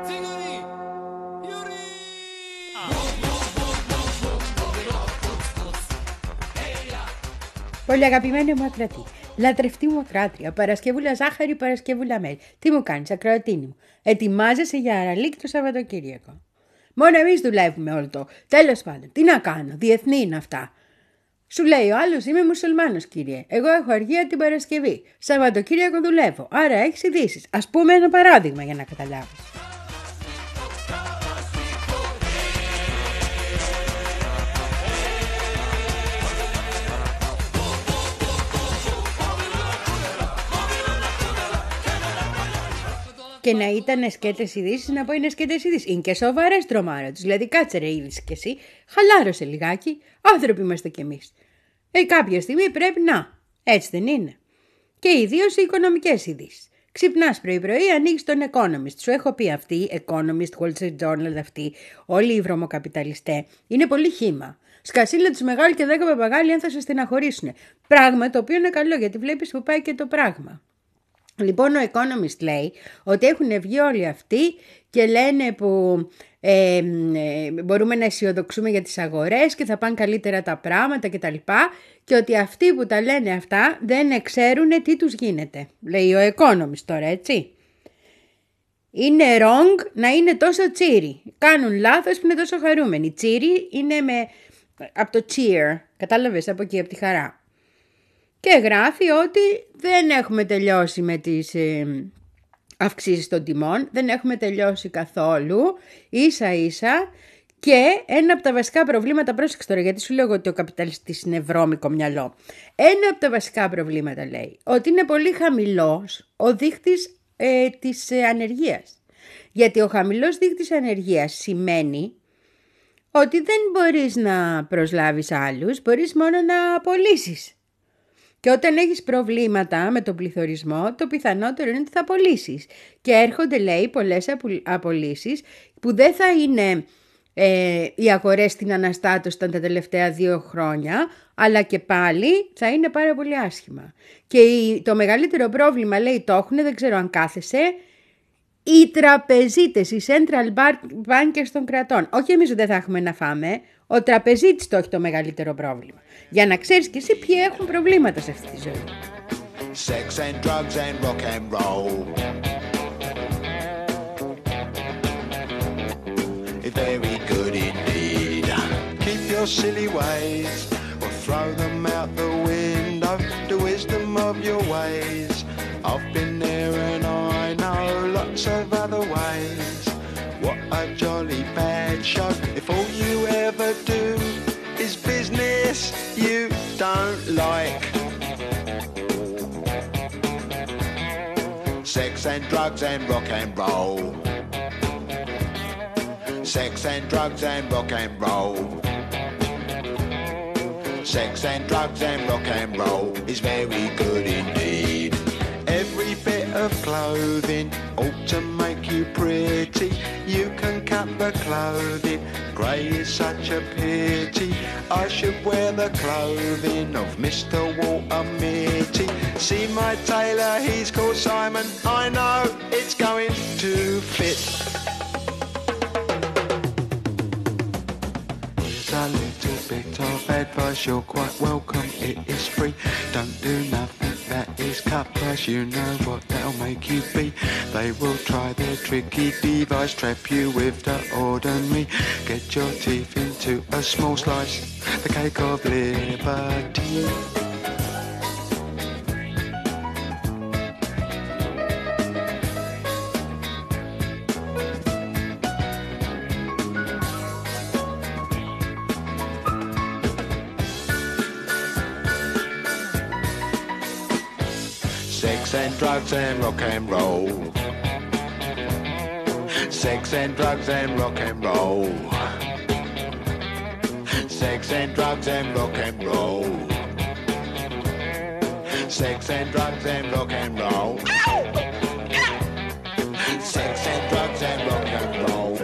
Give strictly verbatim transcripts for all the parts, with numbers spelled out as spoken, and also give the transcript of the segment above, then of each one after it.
Πολύ αγαπημένη μου ακροατή, λατρευτή μου ακροάτρια, Παρασκευούλα ζάχαρη, Παρασκευούλα μέλι. Τι μου κάνεις, ακροατίνη μου? Ετοιμάζεσαι για αραλίκ το Σαββατοκύριακο? Μόνο εμείς δουλεύουμε όλο το. Τέλος πάντων, τι να κάνω, διεθνή είναι αυτά. Σου λέει ο άλλος, είμαι μουσουλμάνος κύριε. Εγώ έχω αργία την Παρασκευή. Σαββατοκύριακο δουλεύω. Άρα έχεις ειδήσεις. Ας πούμε ένα παράδειγμα για να καταλάβεις. Και να ήταν σκέτες ειδήσεις, να πω είναι σκέτες ειδήσεις. Είναι και σοβαρές τρομάρα τους. Δηλαδή, κάτσε ρε είδηση κι εσύ, χαλάρωσε λιγάκι. Άνθρωποι είμαστε κι εμείς. Ε, κάποια στιγμή πρέπει να. Έτσι δεν είναι? Και ιδίως οι οικονομικές ειδήσεις. Ξυπνάς πρωί-πρωί, ανοίγεις τον Economist. Σου έχω πει αυτή, Economist, Wall Street Journal, αυτή, όλοι οι βρωμοκαπιταλιστές. Είναι πολύ χύμα. Σκασίλα τους μεγάλοι και δέκα παπαγάλοι αν θα σε στεναχωρήσουν. Πράγμα το οποίο είναι καλό γιατί βλέπεις που πάει και το πράγμα. Λοιπόν, ο Economist λέει ότι έχουν βγει όλοι αυτοί και λένε που ε, ε, μπορούμε να αισιοδοξούμε για τις αγορές και θα πάνε καλύτερα τα πράγματα κτλ. Και ότι αυτοί που τα λένε αυτά δεν ξέρουν τι τους γίνεται. Λέει ο Economist τώρα, έτσι. Είναι wrong να είναι τόσο τσίρι. Κάνουν λάθος που είναι τόσο χαρούμενοι. Τσίρι είναι με, από το cheer, κατάλαβες, από εκεί, από τη χαρά. Και γράφει ότι δεν έχουμε τελειώσει με τις ε, αυξήσεις των τιμών, δεν έχουμε τελειώσει καθόλου, ίσα ίσα, και ένα από τα βασικά προβλήματα, πρόσεξε τώρα γιατί σου λέω ότι ο καπιταλιστής είναι βρώμικο μυαλό. Ένα από τα βασικά προβλήματα λέει ότι είναι πολύ χαμηλός ο δείκτης ε, της ε, ανεργίας. Γιατί ο χαμηλός δείκτης ανεργίας σημαίνει ότι δεν μπορείς να προσλάβεις άλλους, μπορείς μόνο να απολύσεις. Και όταν έχεις προβλήματα με τον πληθωρισμό, το πιθανότερο είναι ότι θα απολύσεις. Και έρχονται, λέει, πολλές απολύσεις που δεν θα είναι ε, οι αγορές στην αναστάτωση τα τελευταία δύο χρόνια, αλλά και πάλι θα είναι πάρα πολύ άσχημα. Και το μεγαλύτερο πρόβλημα, λέει, το έχουν, δεν ξέρω αν κάθεσαι, οι τραπεζίτες, οι central bankers των κρατών. Όχι εμείς δεν θα έχουμε να φάμε, ο τραπεζίτης το έχει το μεγαλύτερο πρόβλημα. Για να ξέρεις και εσύ ποιοι έχουν προβλήματα σε αυτή τη ζωή. Sex and drugs and rock and roll. It's very good indeed. Keep your silly ways or throw them out the window. The wisdom of your ways. I've been there and I know lots of other ways. What a jolly bad show. If all you ever do is business you don't like. Sex and drugs and rock and roll. Sex and drugs and rock and roll. Sex and drugs and rock and roll is very good indeed. Every bit of clothing ought to make you pretty. You can cut the clothing, grey is such a pity. I should wear the clothing of Mister Walter Mitty. See my tailor, he's called Simon. I know it's going to fit. Here's a little bit of advice, you're quite welcome, it is free. Don't do nothing that is cut price, you know what that'll make you be. They will try their tricky device, trap you with the ordinary. Get your teeth into a small slice, the cake of liberty. Sex and drugs and rock and roll. Sex and drugs and rock and roll. Sex and drugs and rock and roll. Sex and drugs and rock and roll. Sex and drugs and rock and roll.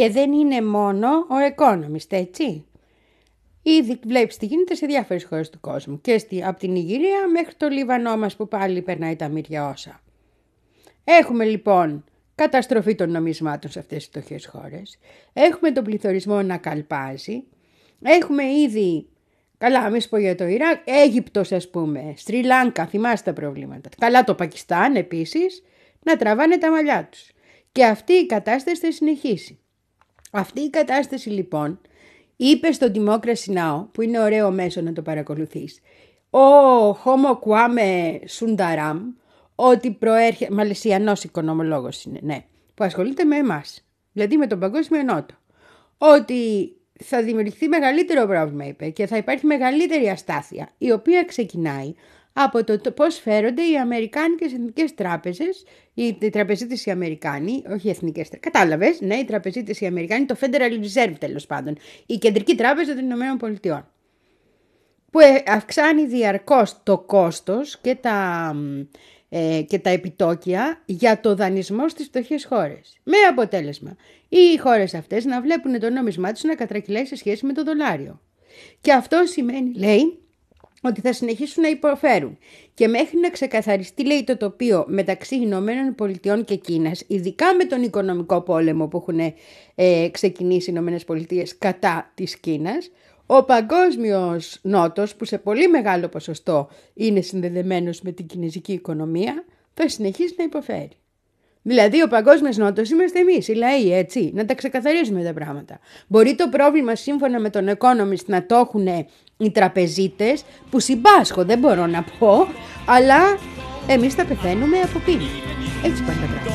Και δεν είναι μόνο ο Economist, έτσι. Ήδη βλέπεις τι γίνεται σε διάφορες χώρες του κόσμου. Και στη, από την Ιγυρία μέχρι το Λιβανό μας που πάλι περνάει τα μύρια όσα. Έχουμε λοιπόν καταστροφή των νομισμάτων σε αυτές τις φτωχές χώρες. Έχουμε τον πληθωρισμό να καλπάζει. Έχουμε ήδη, καλά μην σου πω για το Ιράκ, Αίγυπτος ας πούμε, Σρι Λάνκα, θυμάστε τα προβλήματα. Καλά το Πακιστάν επίσης, να τραβάνε τα μαλλιά τους. Και αυτή η κατάσταση θα συνεχίσει. Αυτή η κατάσταση λοιπόν είπε στο Democracy Now, που είναι ωραίο μέσο να το παρακολουθείς, ο Homo Kwame Sundaram, ότι προέρχεται, μαλαισιανός οικονομολόγος είναι, ναι, που ασχολείται με εμάς, δηλαδή με τον Παγκόσμιο Νότο, ότι θα δημιουργηθεί μεγαλύτερο πρόβλημα, είπε, και θα υπάρχει μεγαλύτερη αστάθεια, η οποία ξεκινάει από το πώς φέρονται οι αμερικάνικες εθνικές τράπεζες, οι τραπεζίτες οι Αμερικάνοι, όχι οι εθνικές τράπεζες, κατάλαβες, ναι, οι τραπεζίτες οι Αμερικάνοι, το Federal Reserve τέλος πάντων, η κεντρική τράπεζα των Ηνωμένων Πολιτειών, που αυξάνει διαρκώς το κόστος και τα, ε, και τα επιτόκια για το δανεισμό στις φτωχές χώρες. Με αποτέλεσμα, οι χώρες αυτές να βλέπουν το νόμισμά τους να κατρακυλάει σε σχέση με το δολάριο. Και αυτό σημαίνει, λέει, ότι θα συνεχίσουν να υποφέρουν. Και μέχρι να ξεκαθαριστεί, λέει, το τοπίο μεταξύ Ηνωμένων Πολιτειών και Κίνας, ειδικά με τον οικονομικό πόλεμο που έχουν ε, ξεκινήσει οι Ηνωμένες Πολιτείες κατά της Κίνας, ο παγκόσμιος νότος, που σε πολύ μεγάλο ποσοστό είναι συνδεδεμένος με την κινεζική οικονομία, θα συνεχίσει να υποφέρει. Δηλαδή ο παγκόσμιος νότος είμαστε εμείς, οι λαοί, έτσι, να τα ξεκαθαρίζουμε τα πράγματα. Μπορεί το πρόβλημα σύμφωνα με τον Economist να το έχουν οι τραπεζίτες, που συμπάσχω δεν μπορώ να πω, αλλά εμείς θα πεθαίνουμε από πείνα. Έτσι πάνε τα πράγματα.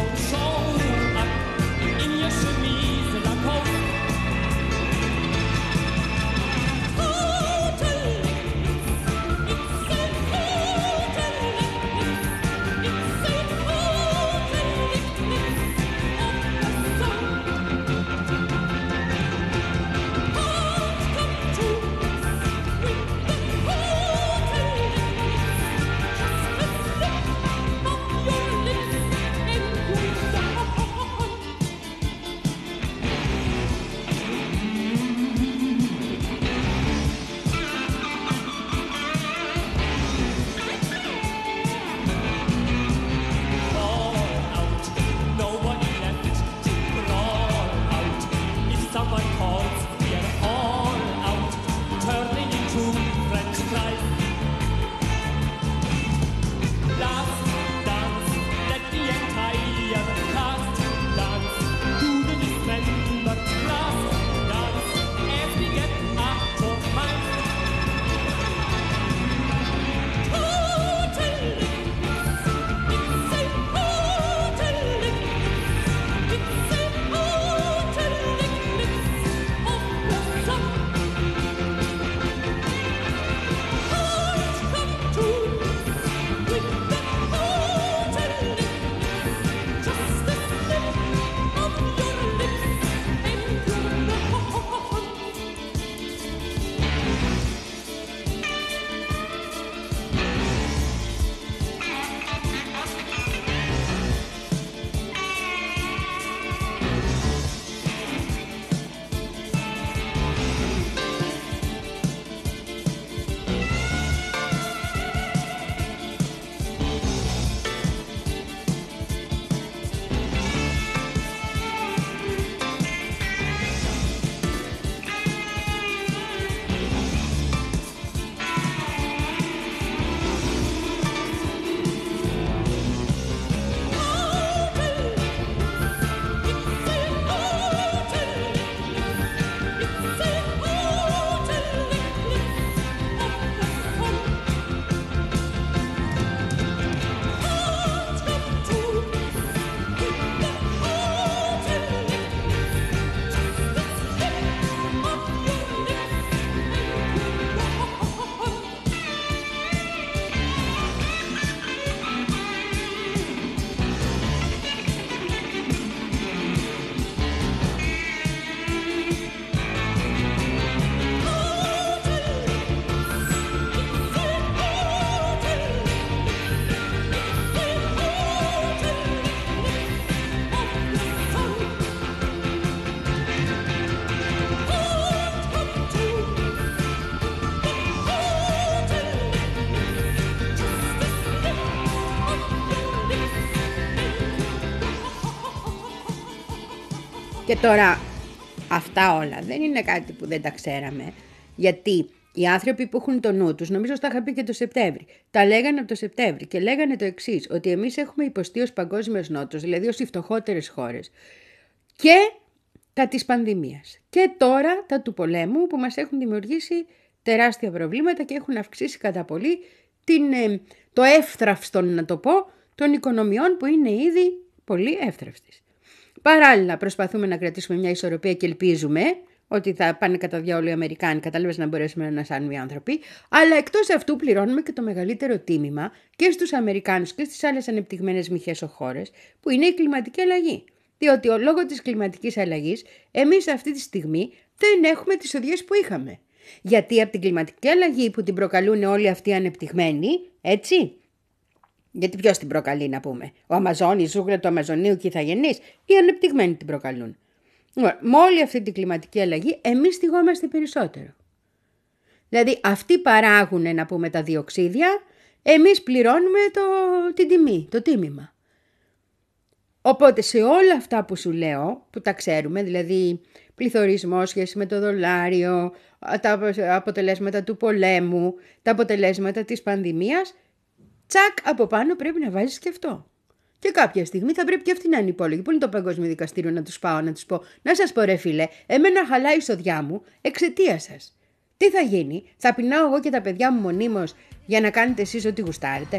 Και τώρα αυτά όλα δεν είναι κάτι που δεν τα ξέραμε, γιατί οι άνθρωποι που έχουν το νου τους, νομίζω τα είχα πει και το Σεπτέμβρη, τα λέγανε από το Σεπτέμβρη και λέγανε το εξής, ότι εμείς έχουμε υποστεί ως παγκόσμιος νότος, δηλαδή ως οι φτωχότερες χώρες, και τα της πανδημίας. Και τώρα τα του πολέμου που μας έχουν δημιουργήσει τεράστια προβλήματα και έχουν αυξήσει κατά πολύ την, το εύθραυστο, να το πω, των οικονομιών που είναι ήδη πολύ εύθραυστες. Παράλληλα προσπαθούμε να κρατήσουμε μια ισορροπία και ελπίζουμε ότι θα πάνε κατά διάολο οι Αμερικάνοι, κατάλαβες, να μπορέσουμε να ανασάνουμε οι άνθρωποι, αλλά εκτός αυτού πληρώνουμε και το μεγαλύτερο τίμημα και στους Αμερικάνους και στις άλλες ανεπτυγμένες μοιχές χώρες, που είναι η κλιματική αλλαγή. Διότι λόγω της κλιματικής αλλαγής εμείς αυτή τη στιγμή δεν έχουμε τις οδηγίες που είχαμε. Γιατί από την κλιματική αλλαγή που την προκαλούν όλοι αυτοί οι ανεπτυγμένοι, έτσι, γιατί ποιος την προκαλεί να πούμε, ο Αμαζόνης, η ζούγκλα του Αμαζονίου και οι ηθαγενείς, οι ανεπτυγμένοι την προκαλούν. Με όλη αυτή την κλιματική αλλαγή εμείς θυγόμαστε περισσότερο. Δηλαδή αυτοί παράγουν, να πούμε, τα διοξίδια, εμείς πληρώνουμε το, την τιμή, το τίμημα. Οπότε σε όλα αυτά που σου λέω, που τα ξέρουμε, δηλαδή πληθωρισμό, σχέση με το δολάριο, τα αποτελέσματα του πολέμου, τα αποτελέσματα της πανδημίας, τσακ από πάνω πρέπει να βάζεις και αυτό. Και κάποια στιγμή θα πρέπει και αυτοί να είναι υπόλογοι. Πού είναι το Παγκόσμιο Δικαστήριο να τους πάω, να τους πω, να σας πω ρε φίλε, εμένα χαλάει η σοδιά μου εξαιτίας σας. Τι θα γίνει, θα πεινάω εγώ και τα παιδιά μου μονίμως για να κάνετε εσείς ό,τι γουστάρετε?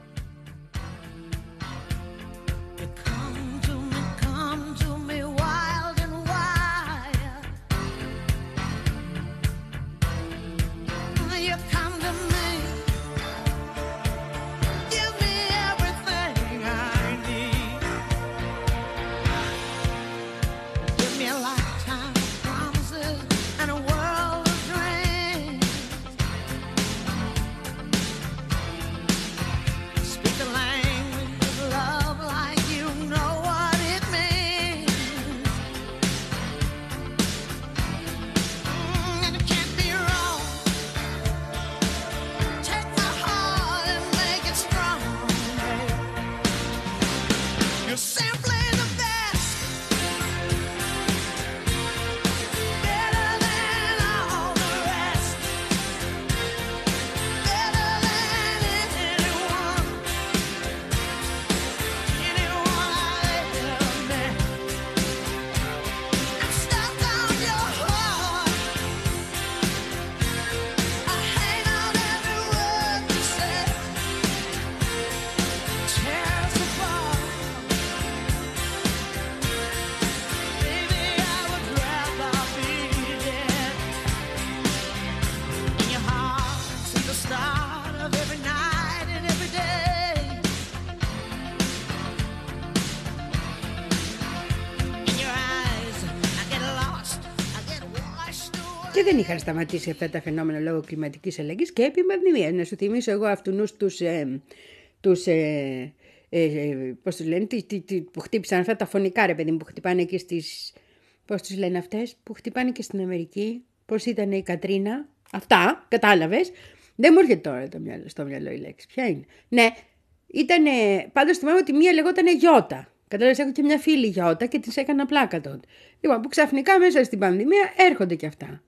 Και δεν είχαν σταματήσει αυτά τα φαινόμενα λόγω κλιματικής αλλαγής και επί πανδημίας. Να σου θυμίσω εγώ αυτούς τους, ε, τους ε, ε, πώς τους λένε, τι, τι, τι, που χτύπησαν αυτά τα φωνικά, ρε παιδί μου, που χτυπάνε και στις, πώς τους λένε αυτές, που χτυπάνε και στην Αμερική, πώς ήταν η Κατρίνα, αυτά, κατάλαβες. Δεν μου έρχεται τώρα το μυαλό, στο μυαλό η λέξη, ποια είναι. Ναι, ήτανε, πάντως θυμάμαι ότι μία λεγότανε Γιώτα. Κατάλαβες, έχω και μια φίλη Γιώτα και της έκανα πλάκα τότε. Λοιπόν, που ξαφνικά μέσα στην πανδημία έρχονται και αυτά.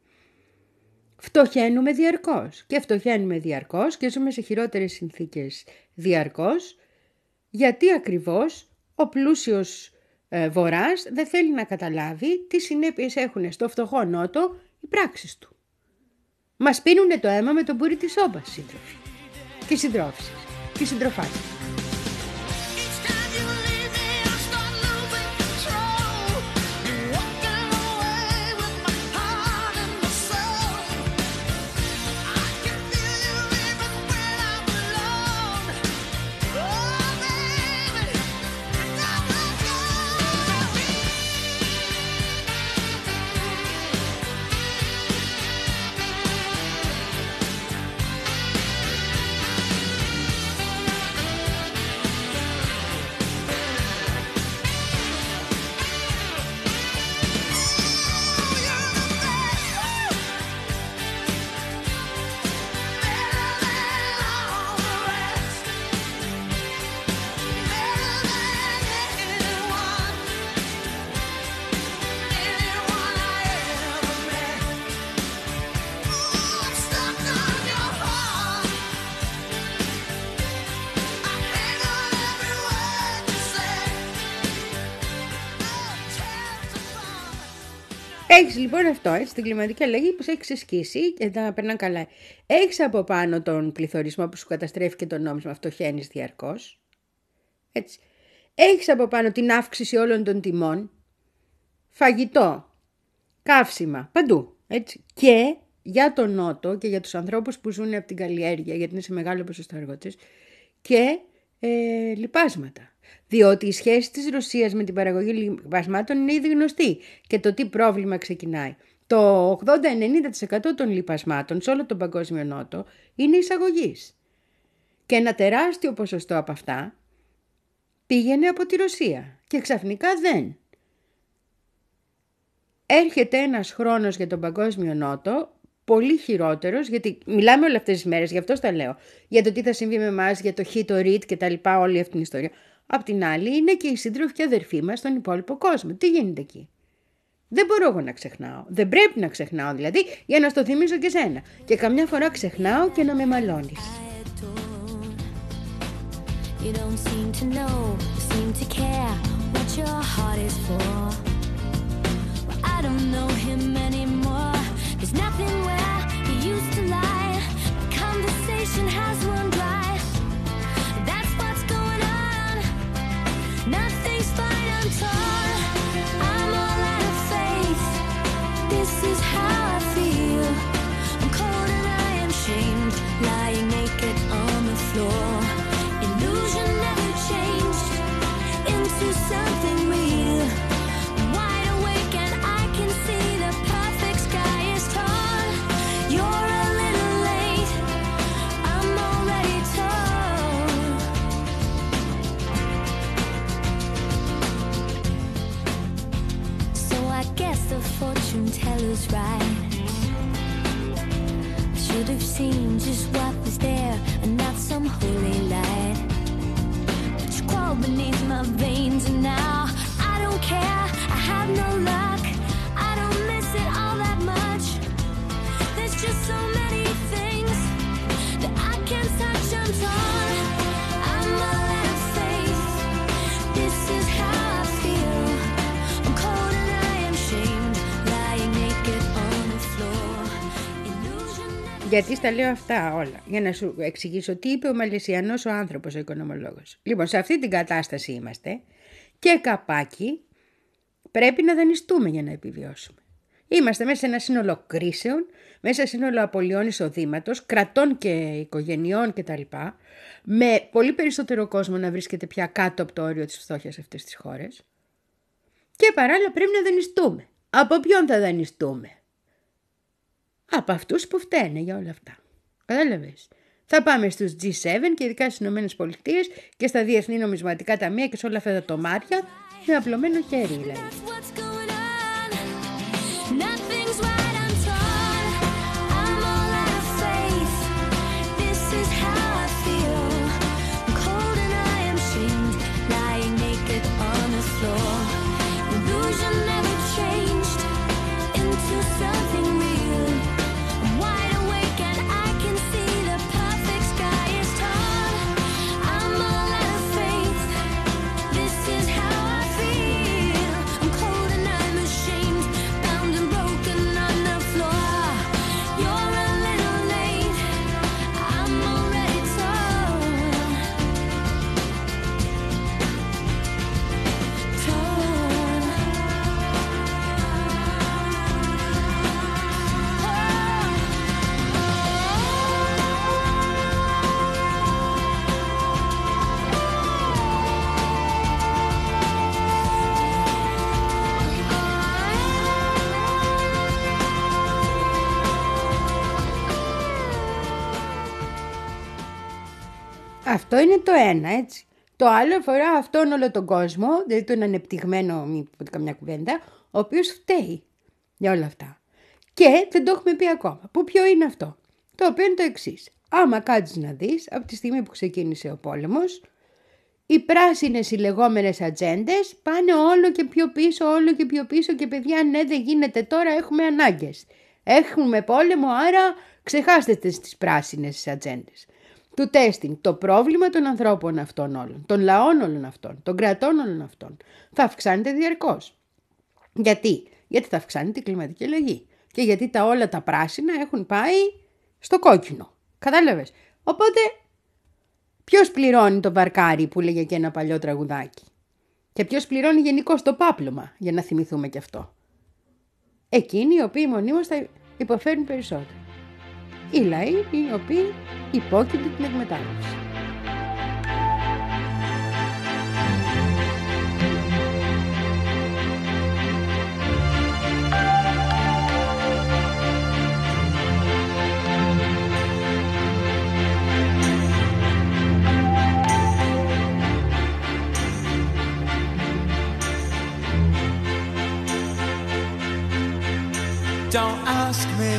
Φτωχαίνουμε διαρκώς και φτωχαίνουμε διαρκώς και ζούμε σε χειρότερες συνθήκες διαρκώς, γιατί ακριβώς ο πλούσιος ε, βορράς δεν θέλει να καταλάβει τι συνέπειες έχουν στο φτωχό νότο οι πράξεις του. Μας πίνουνε το αίμα με τον μπούρι της σόμπας, σύντροφοι και συντρόφισσες και συντροφάσεις. Έχεις λοιπόν αυτό, έτσι, την κλιματική αλλαγή που σε έχει ξεσκίσει και τα περνά καλά. Έχεις από πάνω τον πληθωρισμό που σου καταστρέφει και το νόμισμα, φτωχαίνεις διαρκώς. Έτσι. Έχεις από πάνω την αύξηση όλων των τιμών, φαγητό, καύσιμα, παντού. Έτσι. Και για τον Νότο και για τους ανθρώπους που ζουν από την καλλιέργεια, γιατί είναι σε μεγάλο ποσοστό εργότες, και ε, λιπάσματα. Διότι η σχέση της Ρωσίας με την παραγωγή λιπασμάτων είναι ήδη γνωστή και το τι πρόβλημα ξεκινάει. Το ογδόντα με ενενήντα τοις εκατό των λιπασμάτων σε όλο τον παγκόσμιο Νότο είναι εισαγωγής. Και ένα τεράστιο ποσοστό από αυτά πήγαινε από τη Ρωσία και ξαφνικά δεν. Έρχεται ένας χρόνος για τον παγκόσμιο Νότο πολύ χειρότερος, γιατί μιλάμε όλες αυτές τις μέρες, γι' αυτό τα λέω, για το τι θα συμβεί με εμάς, για το χ, το ριτ και τα λοιπά, όλη αυτή την ιστορία. Απ' την άλλη είναι και οι σύντροφοι και αδερφοί μας στον υπόλοιπο κόσμο. Τι γίνεται εκεί? Δεν μπορώ εγώ να ξεχνάω. Δεν πρέπει να ξεχνάω δηλαδή, για να στο θυμίσω και σένα. Και καμιά φορά ξεχνάω και να με μαλώνεις. You don't seem to know, seem to care what your heart is for. Well, I don't know him anymore. There's nothing where he used to lie. The conversation has run dry. That's what's going on. Nothing's fine, I'm torn. I'm all out of faith. This is how I feel. I'm cold and I am shamed, lying naked on the floor. Illusion never changed into something real. I'm wide awake and I can see the perfect sky is torn. You're a little late, I'm already torn. So I guess the fortune teller's right. I should have seen just what was there and not some holy light. But you crawl beneath my veins and now I don't care, I have no luck. I don't miss it all that much. There's just so many things that I can't touch, I'm torn. I'm all out of faith. This is how I feel. I'm cold and I am shamed, lying naked on the floor. Illusion never... Γιατί στα λέω αυτά όλα? Για να σου εξηγήσω τι είπε ο Μαλαισιανός ο άνθρωπος, ο οικονομολόγος. Λοιπόν, σε αυτή την κατάσταση είμαστε και καπάκι πρέπει να δανειστούμε για να επιβιώσουμε. Είμαστε μέσα σε ένα σύνολο κρίσεων, μέσα σε σύνολο απολειών εισοδήματος, κρατών και οικογενειών κτλ. Με πολύ περισσότερο κόσμο να βρίσκεται πια κάτω από το όριο της φτώχειας σε αυτές τις χώρες. Και παράλληλα πρέπει να δανειστούμε. Από ποιον θα δανειστούμε? Από αυτούς που φταίνε για όλα αυτά. Κατάλαβες? Θα πάμε στους τζι σέβεν και ειδικά στις Ηνωμένες Πολιτείες και στα διεθνή νομισματικά ταμεία και σε όλα αυτά τα τομάρια με απλωμένο χέρι δηλαδή. Αυτό είναι το ένα, έτσι. Το άλλο αφορά αυτόν όλο τον κόσμο, δηλαδή τον ανεπτυγμένο, μην πω καμιά κουβέντα, ο οποίος φταίει για όλα αυτά. Και δεν το έχουμε πει ακόμα. Που ποιο είναι αυτό? Το οποίο είναι το εξής. Άμα κάτσεις να δεις, από τη στιγμή που ξεκίνησε ο πόλεμος, οι πράσινες οι λεγόμενες ατζέντες πάνε όλο και πιο πίσω, όλο και πιο πίσω και παιδιά, ναι, δεν γίνεται τώρα, έχουμε ανάγκες. Έχουμε πόλεμο, άρα ξεχάστε τις πράσινες ατζέντες. Του τέστην, το πρόβλημα των ανθρώπων αυτών όλων, των λαών όλων αυτών, των κρατών όλων αυτών, θα αυξάνεται διαρκώς. Γιατί? Γιατί θα αυξάνει την κλιματική αλλαγή. Και γιατί τα όλα τα πράσινα έχουν πάει στο κόκκινο. Κατάλαβες. Οπότε, ποιος πληρώνει το βαρκάρι που λέγε και ένα παλιό τραγουδάκι. Και ποιος πληρώνει γενικώς το πάπλωμα, για να θυμηθούμε και αυτό. Εκείνοι οι οποίοι μονίμως θα υποφέρουν περισσότερο. Οι λαοί οι οποίοι υπόκεινται την εκμετάλλευση. Don't ask me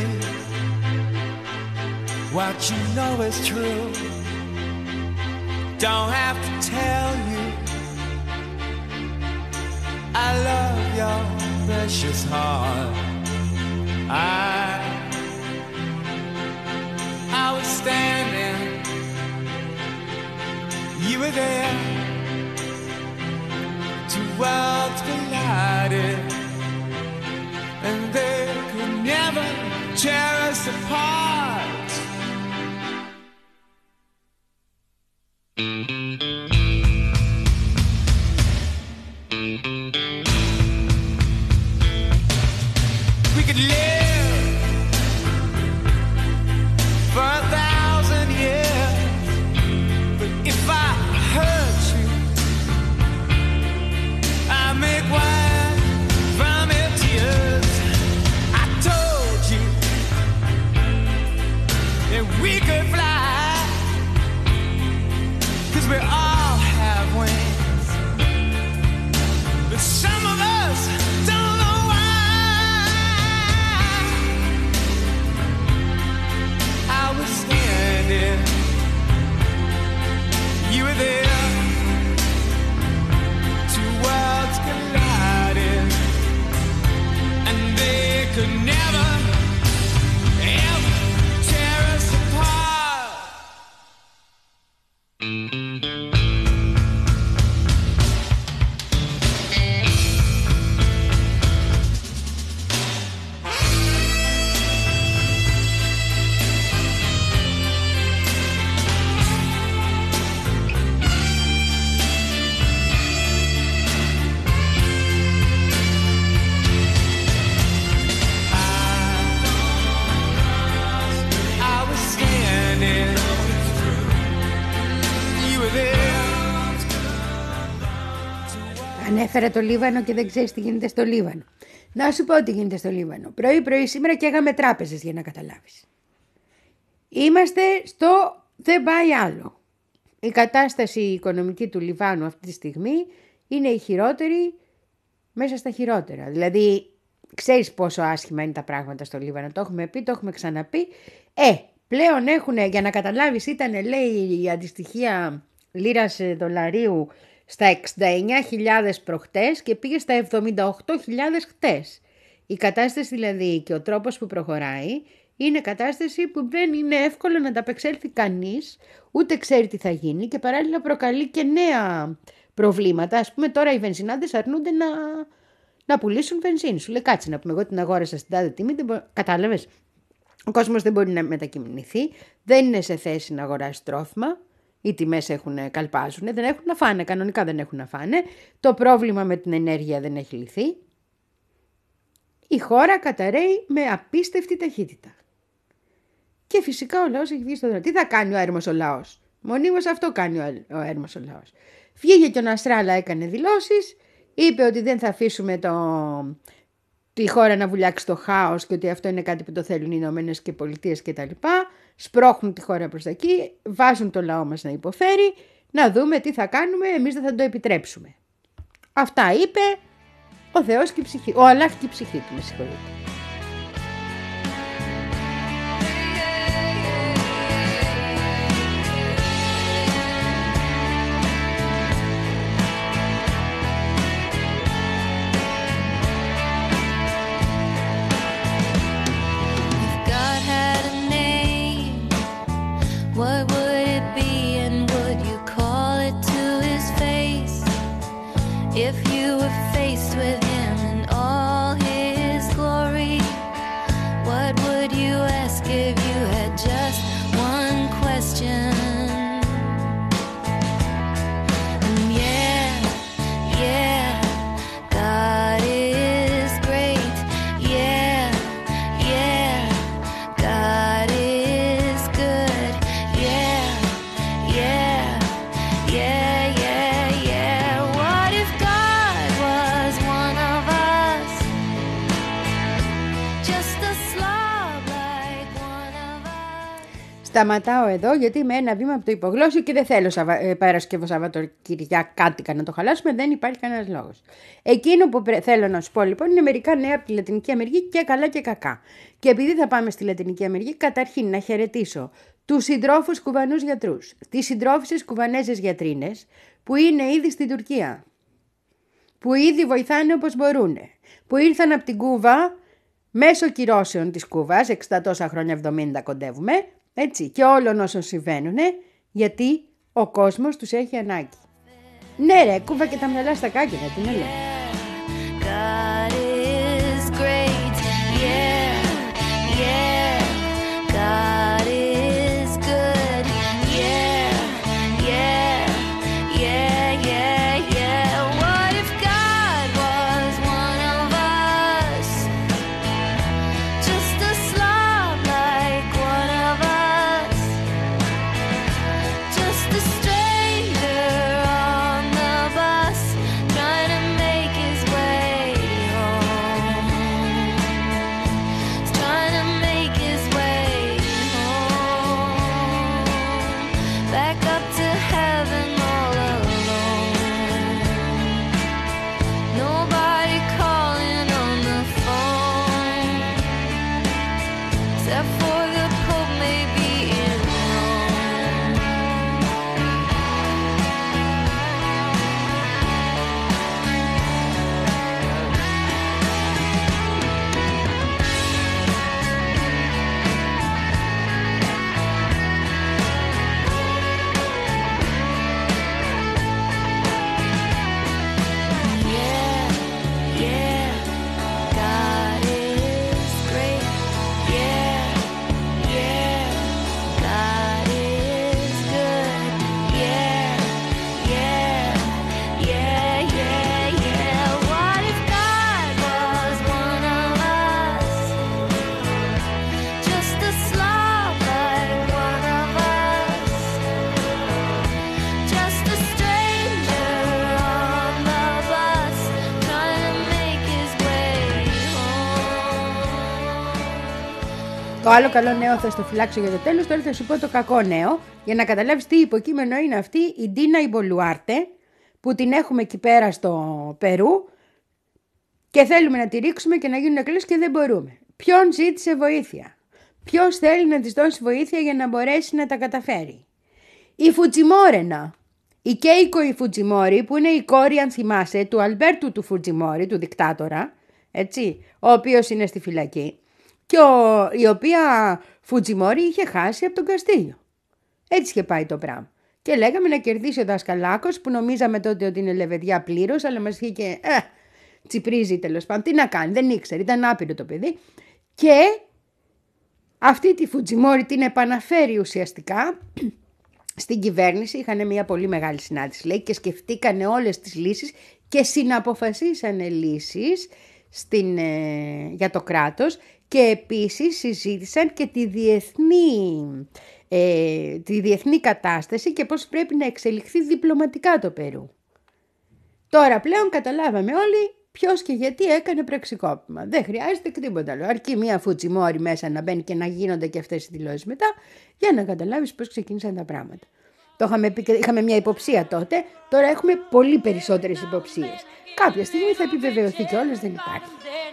what you know is true. Don't have to tell you I love your precious heart. I I was standing, you were there. Two worlds collided, and they could never tear us apart. We could live for a thousand years, but if I hurt you, I make wine from your tears. I told you that we could fly, 'cause we all have wings, but some of us don't know why. I was standing, you were there. Two worlds collided, and they could never, ever tear us apart. I was standing, you were there. Ανέφερα το Λίβανο και δεν ξέρεις τι γίνεται στο Λίβανο. Να σου πω τι γίνεται στο Λίβανο. Πρωί-πρωί σήμερα καίγαμε τράπεζες, για να καταλάβεις. Είμαστε στο δεν πάει άλλο. Η κατάσταση οικονομική του Λιβάνου αυτή τη στιγμή είναι η χειρότερη μέσα στα χειρότερα. Δηλαδή, ξέρεις πόσο άσχημα είναι τα πράγματα στο Λίβανο. Το έχουμε πει, το έχουμε ξαναπεί. Ε, πλέον έχουν, για να καταλάβεις, ήταν, λέει, η αντιστοιχεία λίρας δολαρίου στα εξήντα εννιά χιλιάδες προχτές και πήγε στα εβδομήντα οκτώ χιλιάδες χτες. Η κατάσταση δηλαδή και ο τρόπος που προχωράει είναι κατάσταση που δεν είναι εύκολο να ταπεξέλθει κανείς, ούτε ξέρει τι θα γίνει και παράλληλα προκαλεί και νέα προβλήματα. Ας πούμε τώρα οι βενζινάδες αρνούνται να, να πουλήσουν βενζίνη. Σου λέει κάτσε να πούμε εγώ την αγόρασα στην τάδε τιμή, δεν μπο... κατάλαβες. Ο κόσμος δεν μπορεί να μετακινηθεί, δεν είναι σε θέση να αγοράσει τρόφιμα. Οι τιμές έχουν, καλπάζουν, δεν έχουν να φάνε, κανονικά δεν έχουν να φάνε. Το πρόβλημα με την ενέργεια δεν έχει λυθεί. Η χώρα καταραίει με απίστευτη ταχύτητα. Και φυσικά ο λαός έχει βγει στο δρόμο. Τι θα κάνει ο έρμος ο λαός? Μονίμως αυτό κάνει ο έρμος ο λαός. Βγήκε και ο Νασράλα, έκανε δηλώσεις, είπε ότι δεν θα αφήσουμε το... τη χώρα να βουλιάξει το χάος και ότι αυτό είναι κάτι που το θέλουν οι Ηνωμένες και Πολιτείες κτλ. Σπρώχνουν τη χώρα προς τα εκεί, βάζουν το λαό μας να υποφέρει, να δούμε τι θα κάνουμε, εμείς δεν θα το επιτρέψουμε. Αυτά είπε ο Θεός και η ψυχή, ο Αλλάχ και η ψυχή του, με συγχωρείτε. What would it be, and would you call it to his face if you were faced with him and all his ask if you had just one question. And yeah, yeah, God is great. Yeah, yeah, God is good. Yeah, yeah, yeah, yeah, yeah. What if God was one of us? Just a slob like one of us. Σταματάω εδώ γιατί είμαι ένα βήμα από το υπογλώσσιο και δεν θέλω Σαβα... ε, Παρασκευό Σαββατοκυριακάτικα να το χαλάσουμε, δεν υπάρχει κανένας λόγος. Εκείνο που πρέ... θέλω να σου πω λοιπόν είναι μερικά νέα από τη Λατινική Αμερική και καλά και κακά. Και επειδή θα πάμε στη Λατινική Αμερική, καταρχήν να χαιρετήσω τους συντρόφους κουβανούς γιατρούς, τις συντρόφισσες κουβανέζες γιατρίνες που είναι ήδη στην Τουρκία, που ήδη βοηθάνε όπως μπορούν, που ήρθαν από την Κούβα μέσω κυρώσεων της Κούβας, εξήντα τόσα χρόνια, εβδομήντα κοντεύουμε, έτσι, και όλων όσων συμβαίνουν, γιατί ο κόσμος τους έχει ανάγκη. Ναι ρε, Κούβα και τα μυαλά στα κάκκινα, τι να λέω. God is great. Yeah, yeah, God is good. Yeah, yeah, yeah, yeah, yeah. What if God was one of us? Just a slob like one of us. Just a stranger on the bus trying to make his way home. He's trying to make his way home. Back up to heaven all alone. Nobody calling on the phone except for the Pope maybe in Rome. Yeah, yeah, God is great. Yeah, yeah, God is good. Yeah, yeah, yeah, yeah, yeah. What if God was one of us? Just a slob like one of us. Just a stranger on the bus trying to make his way home. Το άλλο καλό νέο θα στο φυλάξω για το τέλος, τώρα θα σου πω το κακό νέο, για να καταλάβεις τι υποκείμενο είναι αυτή η Ντίνα η Μπολουάρτε, που την έχουμε εκεί πέρα στο Περού και θέλουμε να τη ρίξουμε και να γίνουν εκλογές και δεν μπορούμε. Ποιον ζήτησε βοήθεια? Ποιος θέλει να της δώσει βοήθεια για να μπορέσει να τα καταφέρει? Η Φουτζιμόρενα. Η Κέικο η Φουτζιμόρη, που είναι η κόρη, αν θυμάσαι, του Αλμπέρτου του Φουτζιμόρη, του δικτάτορα, έτσι, ο οποίος είναι στη φυλακή, και ο, η οποία Φουτζιμόρη είχε χάσει από τον Καστίλιο. Έτσι είχε πάει το πράγμα. Και λέγαμε να κερδίσει ο δασκαλάκος, που νομίζαμε τότε ότι είναι λεβεδιά πλήρως, αλλά μας είχε ε, τσιπρίζει τέλος πάντων. Τι να κάνει, δεν ήξερε, ήταν άπειρο το παιδί. Και αυτή τη Φουτζιμόρη την επαναφέρει ουσιαστικά στην κυβέρνηση. Είχαν μια πολύ μεγάλη συνάντηση, λέει, και σκεφτήκανε όλες τις λύσεις και συναποφασίσανε λύσεις στην, ε, για το κράτος, και επίσης συζήτησαν και τη διεθνή, ε, τη διεθνή κατάσταση και πώς πρέπει να εξελιχθεί διπλωματικά το Περού. Τώρα πλέον καταλάβαμε όλοι ποιος και γιατί έκανε πραξικόπημα. Δεν χρειάζεται και τίποτα άλλο. Αρκεί μία Φουτζιμόρη μέσα να μπαίνει και να γίνονται και αυτές οι δηλώσεις μετά, για να καταλάβεις πώς ξεκίνησαν τα πράγματα. Το είχαμε, πει, είχαμε μια υποψία τότε, τώρα έχουμε πολύ περισσότερες υποψίες. Κάποια στιγμή θα επιβεβαιωθεί και όλες, δεν υπάρχει.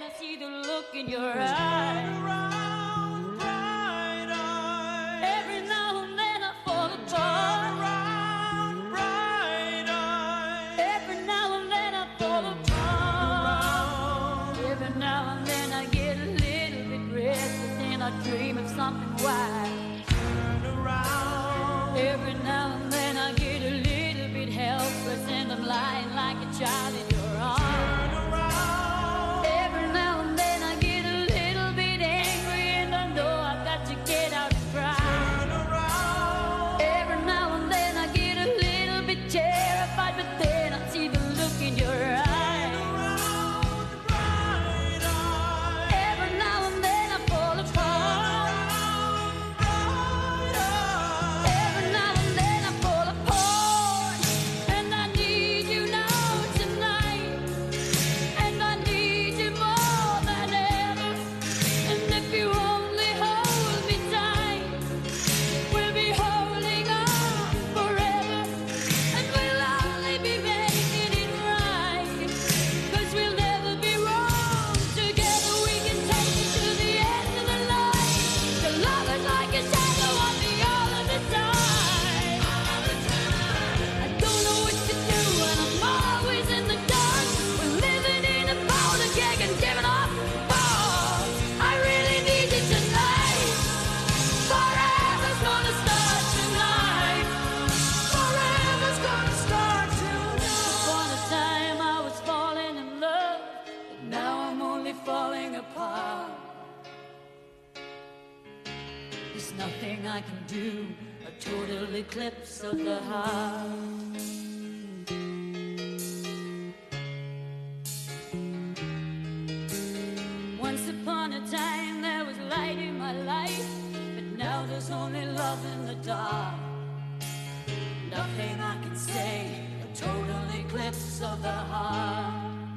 Dream of something wise. Turn around. Every now and then I get a little bit helpless and I'm lying like a child in your arms. Turn around. Every now and then I get a little bit angry and I know I've got to There's nothing I can do, a total eclipse of the heart. Once upon a time there was light in my life, but now there's only love in the dark. Nothing I can say, a total eclipse of the heart.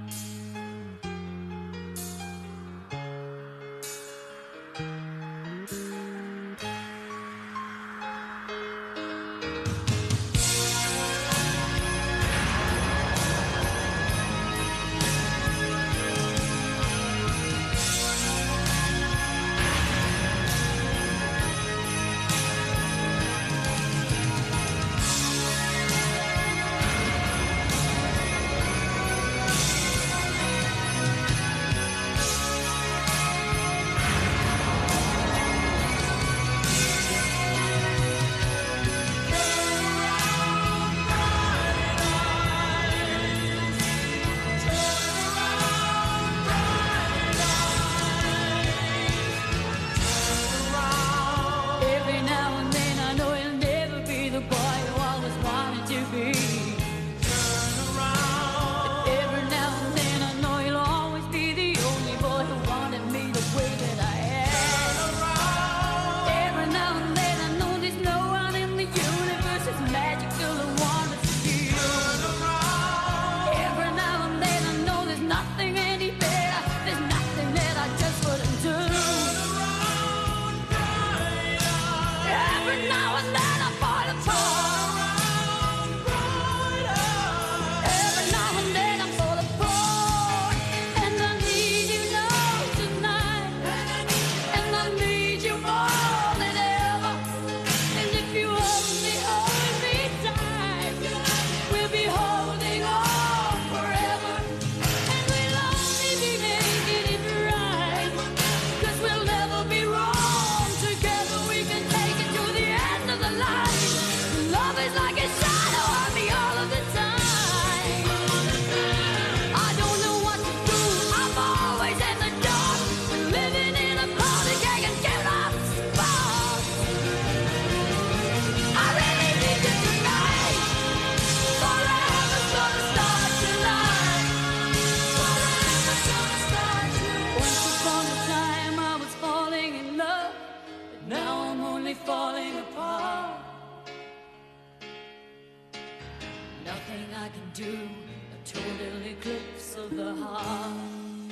I can do, a total eclipse of the heart.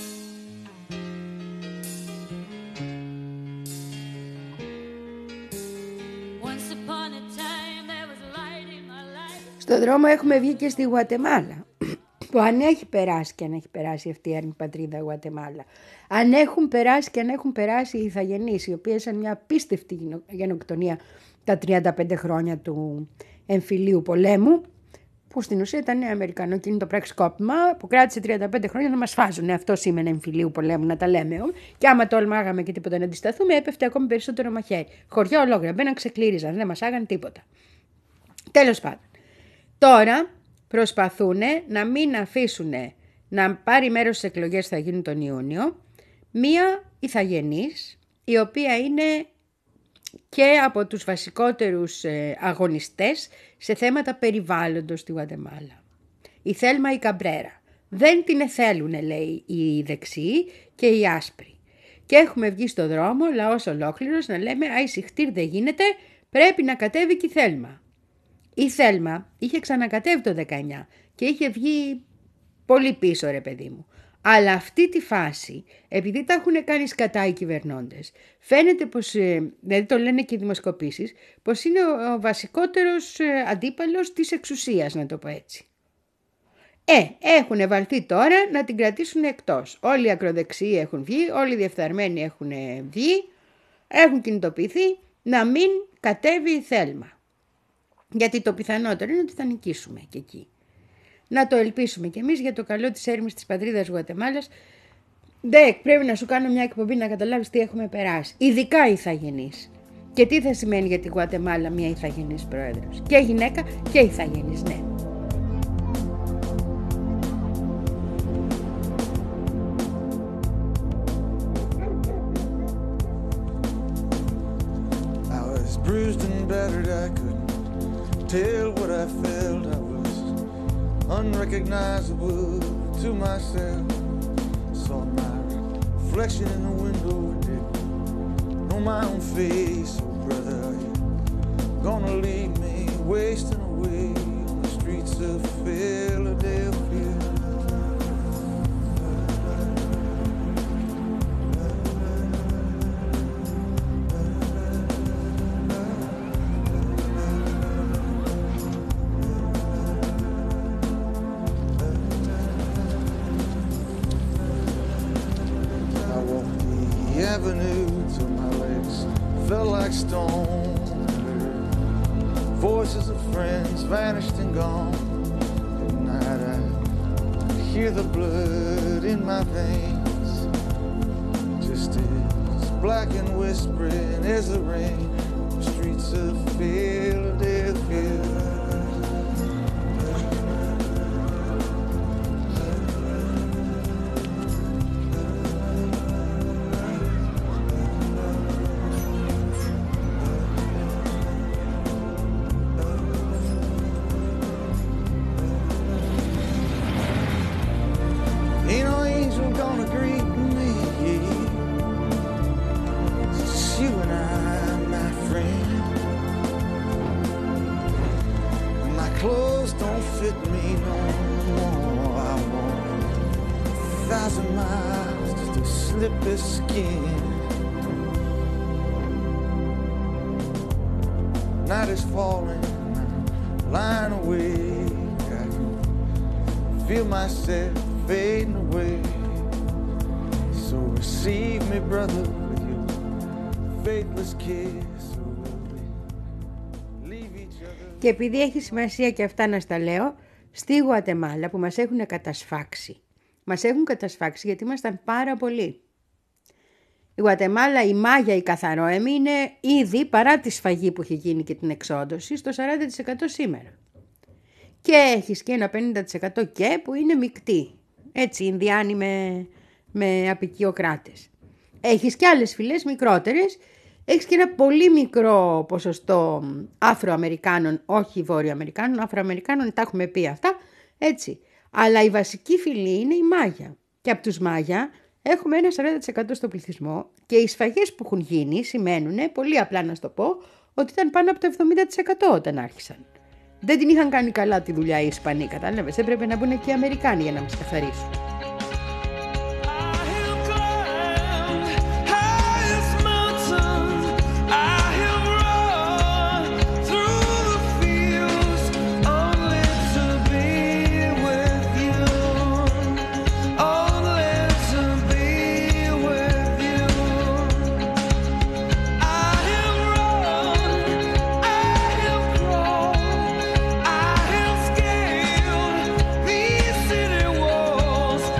Once upon a time there was light in my life. Στον δρόμο έχουμε βγει και στη Γουατεμάλα, που αν έχει περάσει και αν έχει περάσει αυτή η έρημη πατρίδα Γουατεμάλα, αν έχουν περάσει και αν έχουν περάσει οι ηθαγενείς, οι οποίες ήταν μια απίστευτη γενοκτονία τα τριάντα πέντε χρόνια του εμφυλίου πολέμου, που στην ουσία ήταν αμερικανοκίνητο πραξικόπημα που κράτησε τριάντα πέντε χρόνια να μας φάζουν. Αυτό σήμαινε εμφυλίου πολέμου, να τα λέμε. Και άμα τολμάγαμε και τίποτα να αντισταθούμε, έπεφτε ακόμη περισσότερο μαχαίρι. Χωριά ολόκληρα μπαίναν, ξεκλήριζαν, δεν μας άγαν τίποτα. Τέλος πάντων. Τώρα προσπαθούν να μην αφήσουν να πάρει μέρος στις εκλογές που θα γίνουν τον Ιούνιο μία ηθαγενής, η οποία είναι και από τους βασικότερους αγωνιστές σε θέματα περιβάλλοντος στη Γουατεμάλα. Η Θέλμα η Καμπρέρα. Δεν την εθέλουν, λέει, οι δεξιοί και οι άσπροι. Και έχουμε βγει στο δρόμο, λαός ολόκληρος, να λέμε «Αϊ, συχτήρ δεν γίνεται, πρέπει να κατέβει και η Θέλμα». Η Θέλμα είχε ξανακατέβει το δεκαεννιά και είχε βγει πολύ πίσω, ρε παιδί μου. Αλλά αυτή τη φάση, επειδή τα έχουν κάνει σκατά οι κυβερνώντες, φαίνεται πως, δηλαδή το λένε και οι δημοσκοπήσεις, πως είναι ο, ο βασικότερος αντίπαλος της εξουσίας, να το πω έτσι. Ε, έχουν βαλθεί τώρα να την κρατήσουν εκτός. Όλοι οι ακροδεξιοί έχουν βγει, όλοι οι διεφθαρμένοι έχουν βγει, έχουν κινητοποιηθεί να μην κατέβει η Θέλμα. Γιατί το πιθανότερο είναι ότι θα νικήσουμε και εκεί. Να το ελπίσουμε κι εμείς για το καλό της έρημης της πατρίδας Γουατεμάλας. Ντεκ, πρέπει να σου κάνω μια εκπομπή να καταλάβεις τι έχουμε περάσει. Ειδικά οι ηθαγενείς. Και τι θα σημαίνει για τη Γουατεμάλα μια ηθαγενής πρόεδρος. Και γυναίκα και ηθαγενής, ναι. bruised and battered, I couldn't tell what I felt. I was unrecognizable to myself. Saw my reflection in the window and didn't know my own face. Oh brother, are you gonna leave me wasting away on the streets of Philadelphia? Avenue till my legs felt like stone. Voices of friends vanished and gone. At night I could hear the blood in my veins, just as black and whispering as the rain. The streets of Philadelphia. Night is falling, I'm lying awake. I can feel myself fading away. So receive me, brother, with your faithless kiss. So will we leave each other. Και επειδή έχει σημασία και αυτά να στα λέω, στη Γουατεμάλα που μας έχουν κατασφάξει. Μας έχουν κατασφάξει γιατί ήμασταν πάρα πολλοί. Η Γουατεμάλα, η Μάγια, η καθαρόαιμη είναι ήδη, παρά τη σφαγή που έχει γίνει και την εξόντωση, στο σαράντα τοις εκατό σήμερα. Και έχεις και ένα πενήντα τοις εκατό και που είναι μεικτή. Έτσι, Ινδιάνοι με, με απικιοκράτες. Έχεις και άλλες φυλές μικρότερες. Έχεις και ένα πολύ μικρό ποσοστό Αφροαμερικάνων, όχι Βόρειο-Αμερικάνων, Αφροαμερικάνων, τα έχουμε πει αυτά, έτσι. Αλλά η βασική φυλή είναι η Μάγια. Και από τους Μάγια έχουμε ένα σαράντα τοις εκατό στο πληθυσμό και οι σφαγές που έχουν γίνει σημαίνουν, πολύ απλά να σου το πω, ότι ήταν πάνω από το εβδομήντα τοις εκατό όταν άρχισαν. Δεν την είχαν κάνει καλά τη δουλειά οι Ισπανοί, κατάλαβες. Έπρεπε να μπουν και οι Αμερικάνοι για να μας καθαρίσουν. These city walls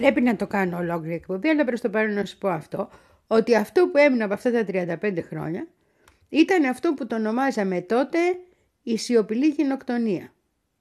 Πρέπει να το κάνω ολόκληρη εκπομπή, αλλά προς το παρόν να σου πω αυτό, ότι αυτό που έμεινε από αυτά τα τριάντα πέντε χρόνια ήταν αυτό που το ονομάζαμε τότε η σιωπηλή γενοκτονία.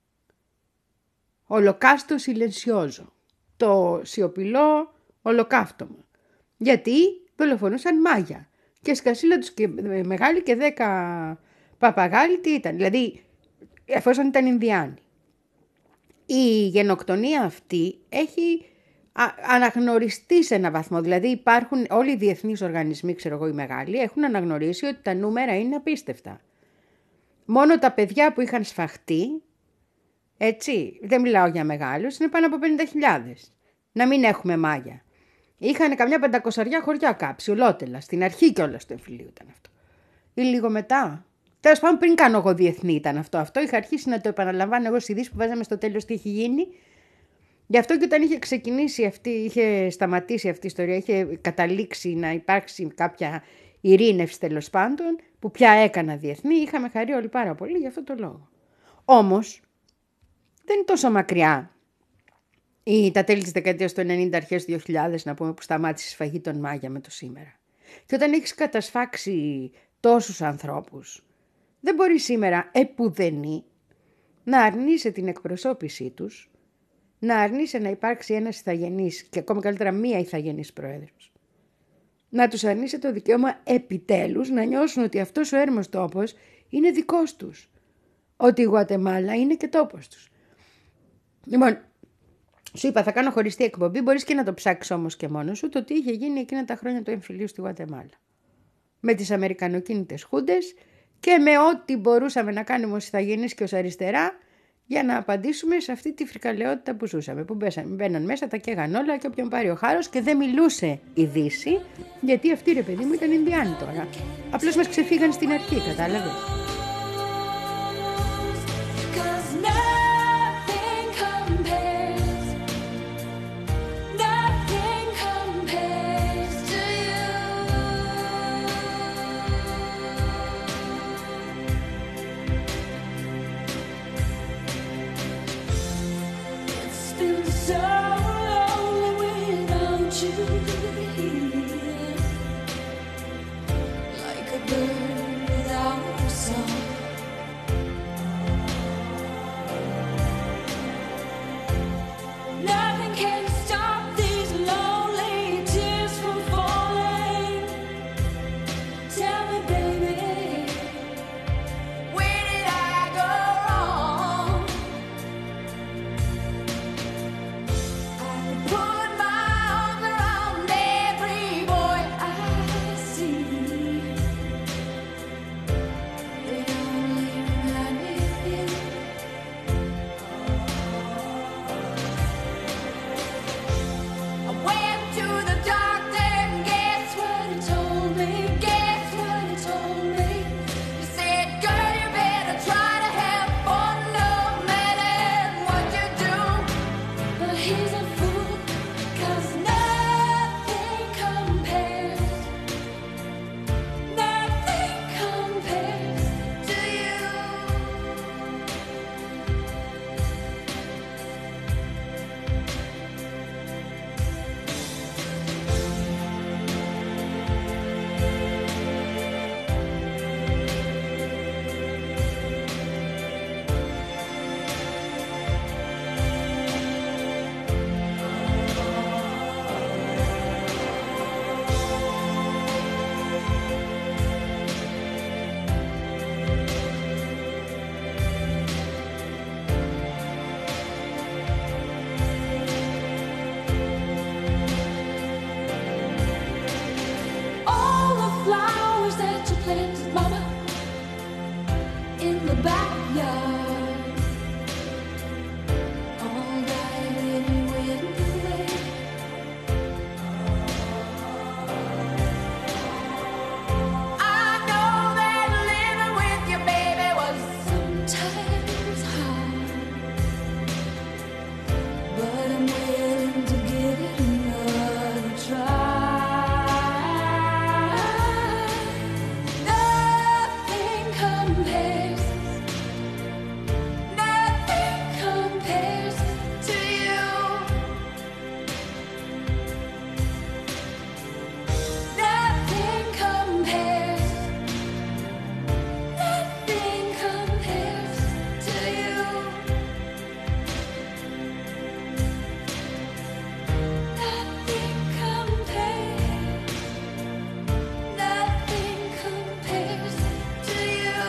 Ολοκάστο σιλενσιόζο. Το σιωπηλό ολοκαύτωμα. Γιατί δολοφονούσαν μάγια. Και σκασίλα τους και μεγάλοι και δέκα παπαγάλοι τι ήταν. Δηλαδή, εφόσον ήταν Ινδιάνοι. Η γενοκτονία αυτή έχει αναγνωριστεί σε ένα βαθμό. Δηλαδή υπάρχουν όλοι οι διεθνείς οργανισμοί, ξέρω εγώ οι μεγάλοι, έχουν αναγνωρίσει ότι τα νούμερα είναι απίστευτα. Μόνο τα παιδιά που είχαν σφαχτεί, έτσι, δεν μιλάω για μεγάλους, είναι πάνω από πενήντα χιλιάδες. Να μην έχουμε μάγια. Είχαν καμιά πεντακοσαριά χωριά κάψει, ολότελα. Στην αρχή κιόλας του εμφυλίου ήταν αυτό. Ή λίγο μετά. Τέλος πάντων, πριν κάνω εγώ διεθνή ήταν αυτό. Αυτό είχα αρχίσει να το επαναλαμβάνω εγώ στις ειδήσεις που βάζαμε στο τέλος τι έχει γίνει. Γι' αυτό και όταν είχε ξεκινήσει αυτή, είχε σταματήσει αυτή η ιστορία, είχε καταλήξει να υπάρξει κάποια ειρήνευση τέλος πάντων, που πια έκανα διεθνή, είχαμε χαρεί όλοι πάρα πολύ γι' αυτό το λόγο. Όμως, δεν είναι τόσο μακριά ή τα τέλη της δεκαετίας του ενενήντα, αρχές του δύο χιλιάδες, να πούμε, που σταμάτησε η σφαγή των μάγια με το σήμερα. Και όταν έχεις κατασφάξει τόσους ανθρώπους, δεν μπορεί σήμερα επουδενή να αρνείσαι την εκπροσώπησή τους, να αρνείσαι να υπάρξει ένας ηθαγενής και ακόμα καλύτερα μία ηθαγενής πρόεδρος. Να τους αρνείσαι το δικαίωμα επιτέλους να νιώσουν ότι αυτός ο έρμος τόπος είναι δικός τους. Ότι η Γουατεμάλα είναι και τόπος τους. Λοιπόν, σου είπα θα κάνω χωριστή εκπομπή, μπορείς και να το ψάξεις όμως και μόνος σου, το τι είχε γίνει εκείνα τα χρόνια του εμφυλίου στη Γουατεμάλα. Με τις αμερικανοκίνητες χούντες και με ό,τι μπορούσαμε να κάνουμε ως ηθαγενείς και ως αριστερά, για να απαντήσουμε σε αυτή τη φρικαλαιότητα που ζούσαμε. Που μπαίναν μέσα, τα καίγαν όλα και όποιον πάρει ο χάρος και δεν μιλούσε η Δύση, γιατί αυτοί ρε παιδί μου ήταν Ινδιάνοι τώρα. Απλώς μας ξεφύγαν στην αρχή, κατάλαβες. Nothing compares to you. Nothing compares. Nothing compares to you.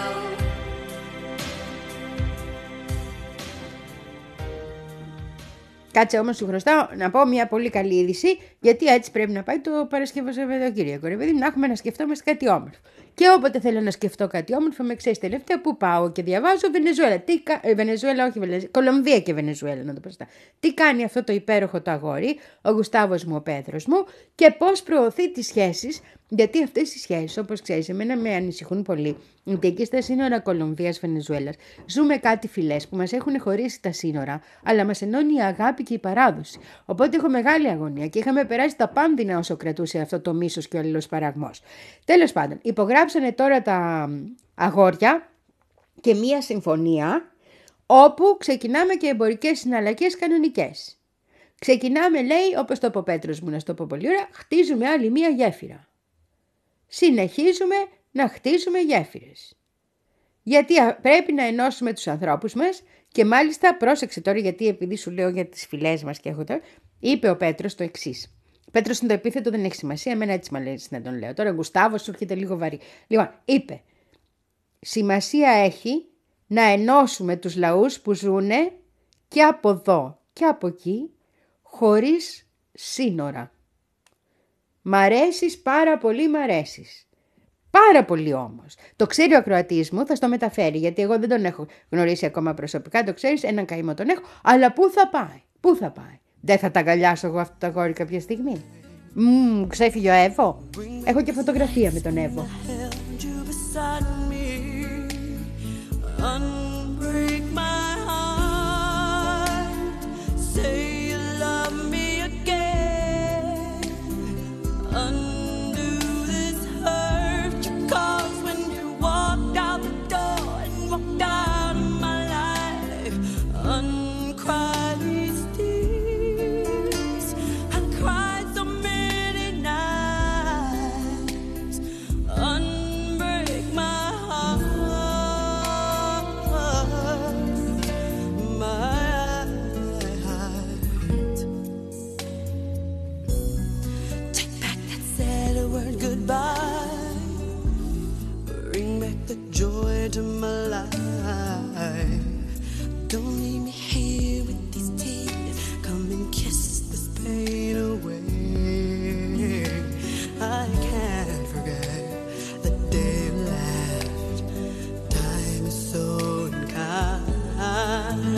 Κάτσε όμως, σου χρωστάω να πω μια πολύ καλή είδηση, γιατί έτσι πρέπει να πάει το Παρασκευό Σαββατοκύριακο. Ρε παιδί μου, να έχουμε να σκεφτόμαστε κάτι όμορφο. Και όποτε θέλω να σκεφτώ κάτι όμορφο, με ξέρει τελευταία που πάω και διαβάζω Βενεζουέλα. Τι κα... ε, Βενεζουέλα, όχι Βενεζουέλα. Κολομβία και Βενεζουέλα, να το πω σωστά. Τι κάνει αυτό το υπέροχο το αγόρι, ο Γουστάβος μου, ο Πέτρος μου, και πώς προωθεί τις σχέσεις. Γιατί αυτές οι σχέσεις, όπως ξέρεις, εμένα με ανησυχούν πολύ. Γιατί εκεί στα σύνορα Κολομβίας-Βενεζουέλας ζούμε κάτι φυλές που μας έχουν χωρίσει τα σύνορα, αλλά μας ενώνει η αγάπη και η παράδοση. Οπότε έχω μεγάλη αγωνία και είχαμε περάσει τα πάνδυνα όσο κρατούσε αυτό το μίσος και ο αλληλοσπαραγμός. Τέλος πάντων, υπογράψανε τώρα τα αγόρια και μία συμφωνία όπου ξεκινάμε και εμπορικές συναλλαγές κανονικές. Ξεκινάμε, λέει, όπως το είπε ο Πέτρος μου, να στο πω πολύ ωραία, χτίζουμε άλλη μία γέφυρα. Συνεχίζουμε να χτίζουμε γέφυρες. Γιατί πρέπει να ενώσουμε τους ανθρώπους μας και μάλιστα πρόσεξε τώρα, γιατί επειδή σου λέω για τις φυλές μας και έχω τώρα, είπε ο Πέτρος το εξής. Πέτρος είναι το επίθετο, δεν έχει σημασία, εμένα έτσι μ' αρέσει να τον λέω. Τώρα Γκουστάβος σου έρχεται λίγο βαρύ. Λοιπόν, είπε, σημασία έχει να ενώσουμε τους λαούς που ζουνε και από εδώ και από εκεί χωρίς σύνορα. Μ' αρέσεις πάρα πολύ, μ' αρέσεις. Πάρα πολύ όμως. Το ξέρει ο ακροατής μου, θα στο μεταφέρει, γιατί εγώ δεν τον έχω γνωρίσει ακόμα προσωπικά, το ξέρεις, έναν καημό τον έχω, αλλά πού θα πάει, πού θα πάει. Δεν θα τα αγκαλιάσω εγώ αυτό το αγόρι κάποια στιγμή. Μμμ, ξέφυγε ο Εύω. Έχω και φωτογραφία με τον Εύω. Held you beside me, unbreak my heart, say you love me again, undo this hurt you caused when you walked out the door and walked out of my life, uncry these tears, I cried so many nights, unbreak my heart, my heart. Take back that sad word goodbye, bring back the joy to my life. Don't leave me here with these tears, come and kiss this pain away. I can't forget the day you left, time is so unkind,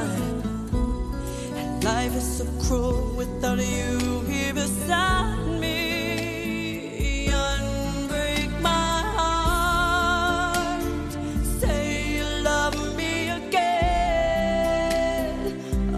and life is so cruel without you here beside me. Unbreak my heart, say you love me again,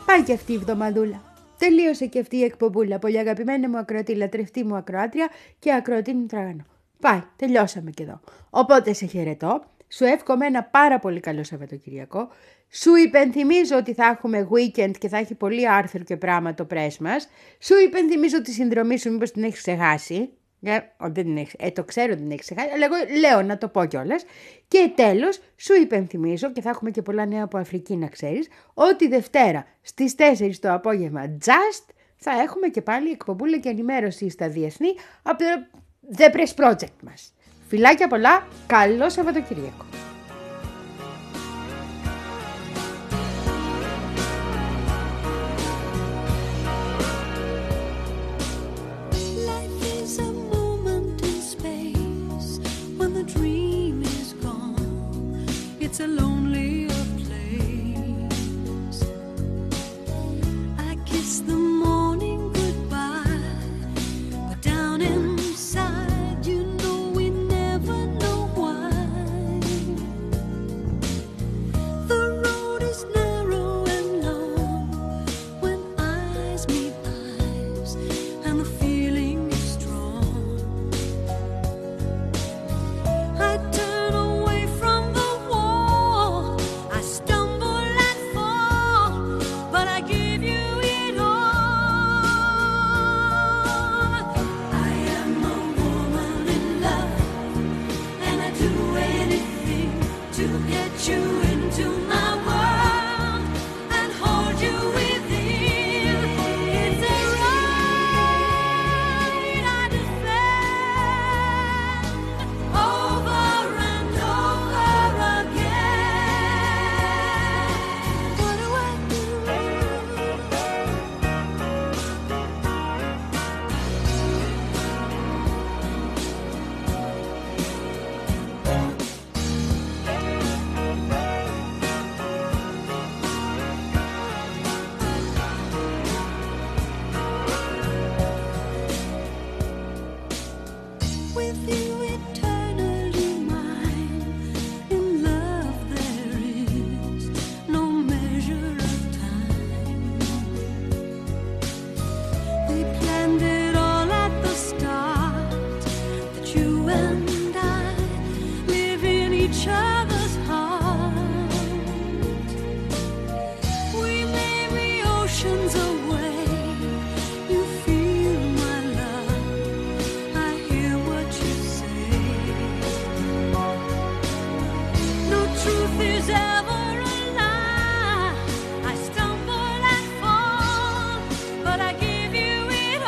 Πάει και αυτή η εβδομαδούλα. Τελείωσε και αυτή η εκπομπούλα. Πολύ αγαπημένη μου ακροατή, λατρευτή μου ακροάτρια και ακροατή μου τραγανό. Πάει, τελειώσαμε και εδώ. Οπότε σε χαιρετώ. Σου εύχομαι ένα πάρα πολύ καλό Σαββατοκυριακό. Σου υπενθυμίζω ότι θα έχουμε weekend και θα έχει πολύ άρθρο και πράγμα το press μας. Σου υπενθυμίζω τη συνδρομή σου, μήπως την έχεις ξεχάσει. Ε, δεν την έχεις, ε, το ξέρω ότι την έχεις ξεχάσει, αλλά εγώ λέω να το πω κιόλας. Και τέλος, σου υπενθυμίζω, και θα έχουμε και πολλά νέα από Αφρική να ξέρεις, ότι Δευτέρα στις τέσσερις το απόγευμα just θα έχουμε και πάλι εκπομπούλα και ενημέρωση στα διεθνή από το The Press Project μας. Φιλάκια πολλά, καλό Σαββατοκυριακό. Life is a moment in space when the dream is gone. It's a lonelier place. I kiss the morning goodbye, but down inside, you know we never know why. The road is narrow and long when eyes meet eyes, and the feeling is strong. I turn away from the wall, I stumble and fall, but I give you it all. I am a woman in love, and I do anything to get you into my world and hold you within. It's a right I defend over and over again. What do I do? With you eternally mine, in love there is no measure of time. We planned it all at the start, that you and I live in each other's heart. We may be oceans away, you feel my love, I hear what you say. No truth is ever a lie. I stumble and fall, but I give you it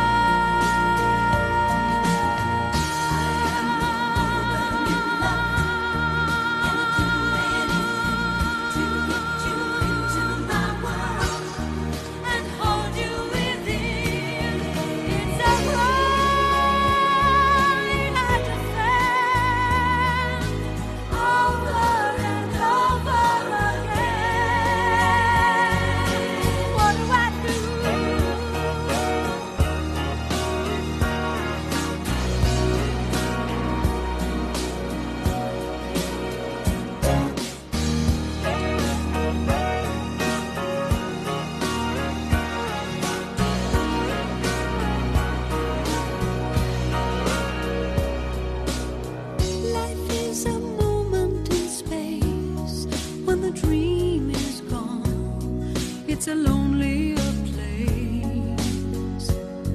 Life is a moment in space when the dream is gone. It's a lonelier place.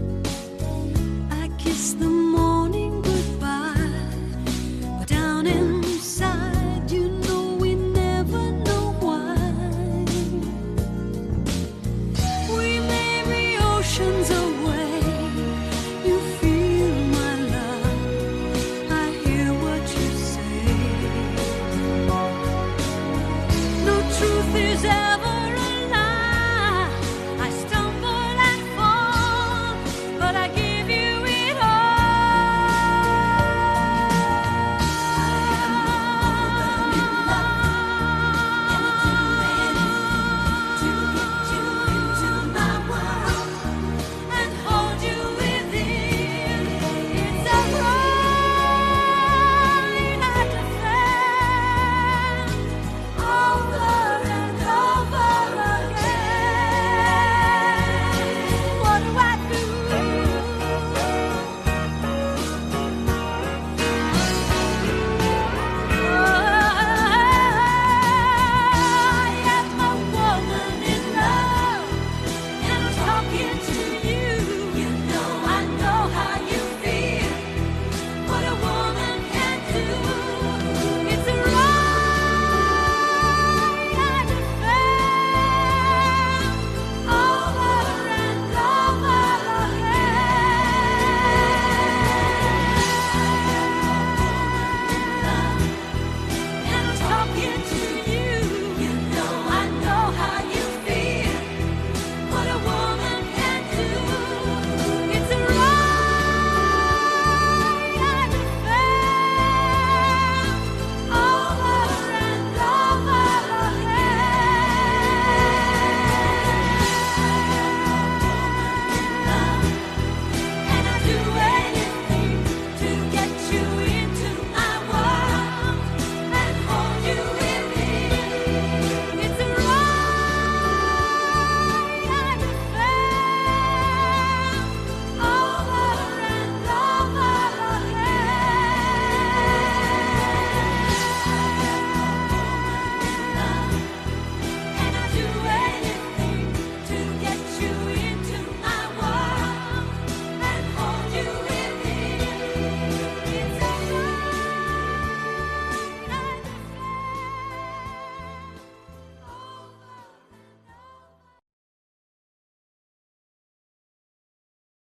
I kiss the morning goodbye, but down inside, you know we never know why. We may be oceans